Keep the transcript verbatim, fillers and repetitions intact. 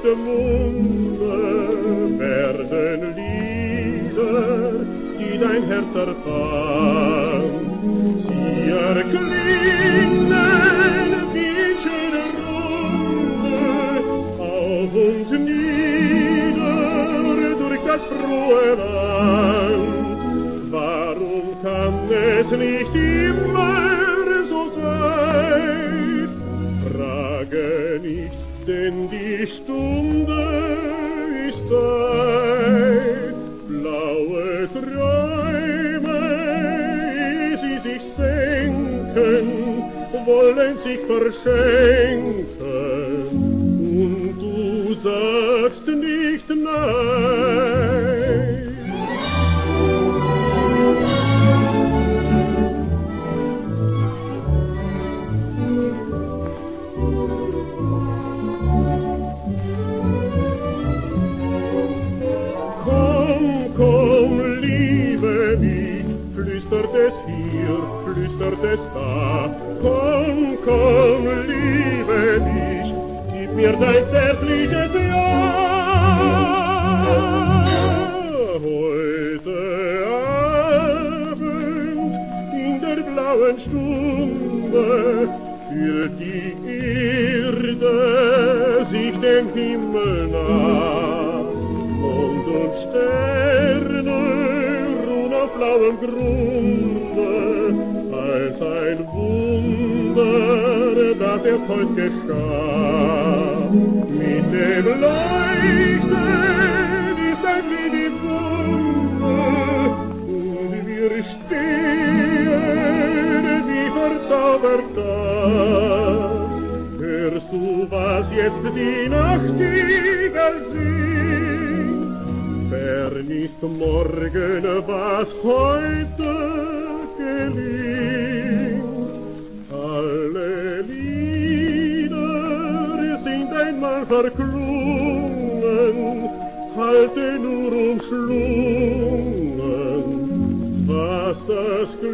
Munde werden Lieder, die dein Herz erfand. Sie erklingen wie in schöner Runde, auf und nieder durch das frohe Land. Warum kann es nicht immer so sein? Frage nicht, denn die Stunde ist dein. Blaue Träume, ehe sie sich senken, wollen sich verschenken, und du sagst nicht nein. Komm, liebe mich, flüstert es hier, flüstert es da. Komm, komm, liebe mich, gib mir dein zärtliches Ja. Heute Abend in der blauen Stunde führt die Erde sich dem Himmel nach. Mond und Sterne ruhen auf blauem Grunde, als ein Wunder, das erst heut geschah. Mit dem Leuchten ist ein Lied im Munde, und wir stehen wie verzaubert da. Hörst du, was jetzt die Nachtigall singt? Fern ist morgen, was heute gelingt. Alle Lieder sind einmal verklungen, halte nur umschlungen, was das